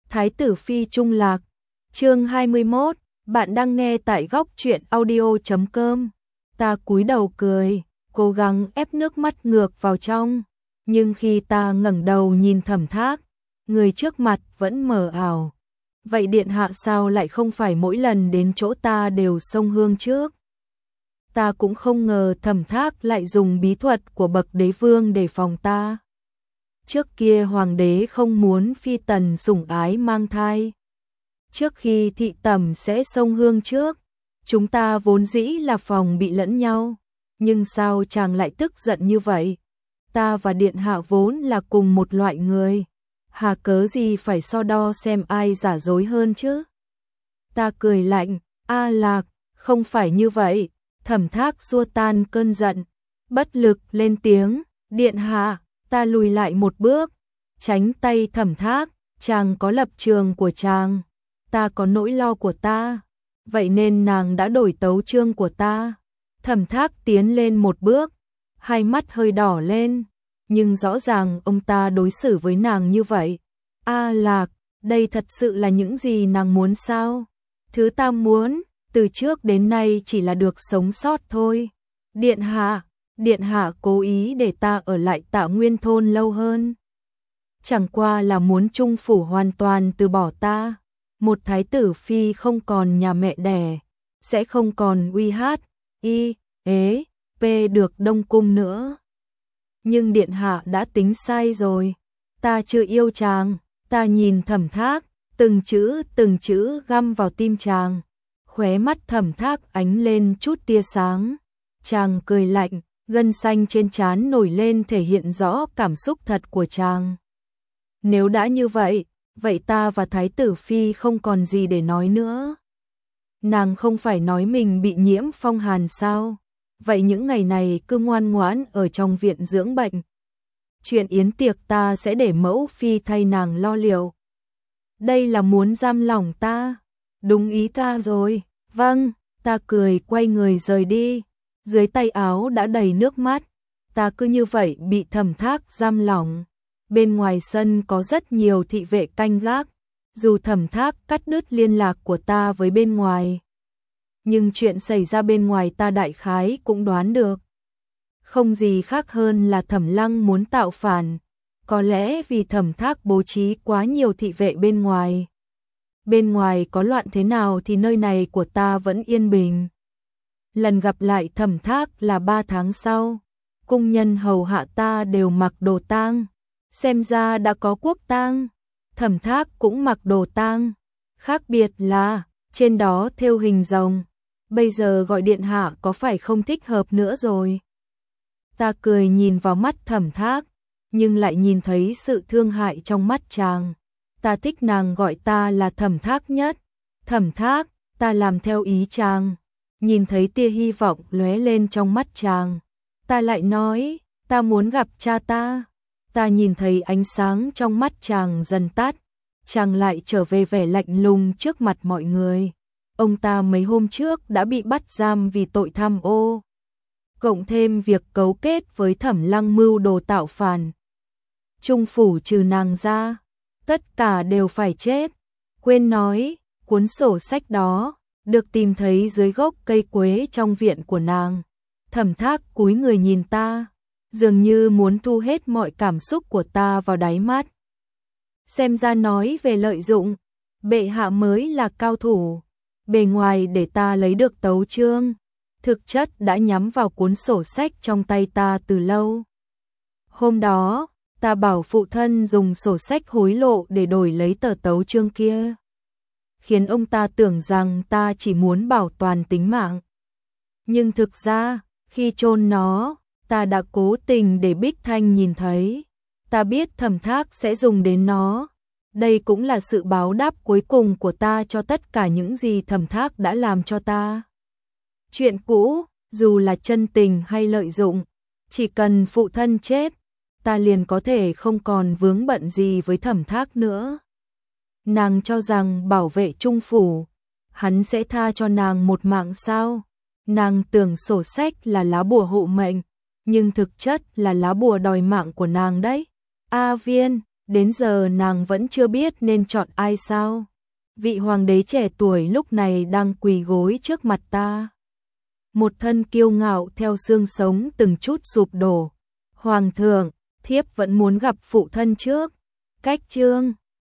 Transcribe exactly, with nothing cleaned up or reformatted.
Thái tử Phi Trung Lạc, chương hai mươi mốt, bạn đang nghe tại góc truyện audio chấm com. Ta cúi đầu cười, cố gắng ép nước mắt ngược vào trong, nhưng khi ta ngẩng đầu nhìn Thẩm Thác, người trước mặt vẫn mờ ảo. Vậy điện hạ sao lại không phải mỗi lần đến chỗ ta đều xông hương trước? Ta cũng không ngờ Thẩm Thác lại dùng bí thuật của bậc đế vương để phòng ta. Trước kia hoàng đế không muốn phi tần sủng ái mang thai. Trước khi thị tẩm sẽ xông hương trước, chúng ta vốn dĩ là phòng bị lẫn nhau. Nhưng sao chàng lại tức giận như vậy? Ta và điện hạ vốn là cùng một loại người. Hà cớ gì phải so đo xem ai giả dối hơn chứ? Ta cười lạnh, A Lạc, không phải như vậy. Thẩm Thác xua tan cơn giận, bất lực lên tiếng, điện hạ. Ta lùi lại một bước, tránh tay Thẩm Thác, chàng có lập trường của chàng, ta có nỗi lo của ta, vậy nên nàng đã đổi tấu chương của ta. Thẩm Thác tiến lên một bước, hai mắt hơi đỏ lên, nhưng rõ ràng ông ta đối xử với nàng như vậy. A Lạc, đây thật sự là những gì nàng muốn sao? Thứ ta muốn, từ trước đến nay chỉ là được sống sót thôi. Điện hạ, điện hạ cố ý để ta ở lại Tạ Nguyên thôn lâu hơn. Chẳng qua là muốn Trung phủ hoàn toàn từ bỏ ta. Một thái tử phi không còn nhà mẹ đẻ, sẽ không còn uy hát, y, ế, p được Đông Cung nữa. Nhưng điện hạ đã tính sai rồi. Ta chưa yêu chàng. Ta nhìn Thẩm Thác, từng chữ từng chữ găm vào tim chàng. Khóe mắt Thẩm Thác ánh lên chút tia sáng. Chàng cười lạnh, gân xanh trên trán nổi lên thể hiện rõ cảm xúc thật của chàng. Nếu đã như vậy, vậy ta và Thái tử Phi không còn gì để nói nữa. Nàng không phải nói mình bị nhiễm phong hàn sao? Vậy những ngày này cứ ngoan ngoãn ở trong viện dưỡng bệnh. Chuyện yến tiệc ta sẽ để mẫu phi thay nàng lo liệu. Đây là muốn giam lỏng ta. Đúng ý ta rồi. Vâng, ta cười quay người rời đi. Dưới tay áo đã đầy nước mắt. Ta cứ như vậy bị Thẩm Thác giam lỏng. Bên ngoài sân có rất nhiều thị vệ canh gác. Dù Thẩm Thác cắt đứt liên lạc của ta với bên ngoài, nhưng chuyện xảy ra bên ngoài ta đại khái cũng đoán được. Không gì khác hơn là Thẩm Lăng muốn tạo phản. Có lẽ vì Thẩm Thác bố trí quá nhiều thị vệ bên ngoài. Bên ngoài có loạn thế nào thì nơi này của ta vẫn yên bình. Lần gặp lại Thẩm Thác là ba tháng sau. Cung nhân hầu hạ ta đều mặc đồ tang. Xem ra đã có quốc tang. Thẩm Thác cũng mặc đồ tang. Khác biệt là trên đó thêu hình rồng. Bây giờ gọi điện hạ có phải không thích hợp nữa rồi? Ta cười nhìn vào mắt Thẩm Thác, nhưng lại nhìn thấy sự thương hại trong mắt chàng. Ta thích nàng gọi ta là Thẩm Thác nhất. Thẩm Thác, ta làm theo ý chàng. Nhìn thấy tia hy vọng lóe lên trong mắt chàng. Ta lại nói, ta muốn gặp cha ta. Ta nhìn thấy ánh sáng trong mắt chàng dần tắt. Chàng lại trở về vẻ lạnh lùng trước mặt mọi người. Ông ta mấy hôm trước đã bị bắt giam vì tội tham ô. Cộng thêm việc cấu kết với Thẩm Lăng mưu đồ tạo phản. Trung phủ trừ nàng ra, tất cả đều phải chết. Quên nói, cuốn sổ sách đó được tìm thấy dưới gốc cây quế trong viện của nàng. Thẩm Thác cúi người nhìn ta, dường như muốn thu hết mọi cảm xúc của ta vào đáy mắt. Xem ra nói về lợi dụng, bệ hạ mới là cao thủ. Bề ngoài để ta lấy được tấu chương, thực chất đã nhắm vào cuốn sổ sách trong tay ta từ lâu. Hôm đó, ta bảo phụ thân dùng sổ sách hối lộ để đổi lấy tờ tấu chương kia, khiến ông ta tưởng rằng ta chỉ muốn bảo toàn tính mạng. Nhưng thực ra, khi chôn nó, ta đã cố tình để Bích Thanh nhìn thấy. Ta biết Thẩm Thác sẽ dùng đến nó. Đây cũng là sự báo đáp cuối cùng của ta cho tất cả những gì Thẩm Thác đã làm cho ta. Chuyện cũ, dù là chân tình hay lợi dụng, chỉ cần phụ thân chết, ta liền có thể không còn vướng bận gì với Thẩm Thác nữa. Nàng cho rằng bảo vệ Trung phủ, hắn sẽ tha cho nàng một mạng sao? Nàng tưởng sổ sách là lá bùa hộ mệnh, nhưng thực chất là lá bùa đòi mạng của nàng đấy. A Viên, Đến giờ nàng vẫn chưa biết nên chọn ai sao? Vị hoàng đế trẻ tuổi lúc này đang quỳ gối trước mặt ta. Một thân kiêu ngạo theo xương sống từng chút sụp đổ. Hoàng thượng, thiếp vẫn muốn gặp phụ thân trước. Cách chương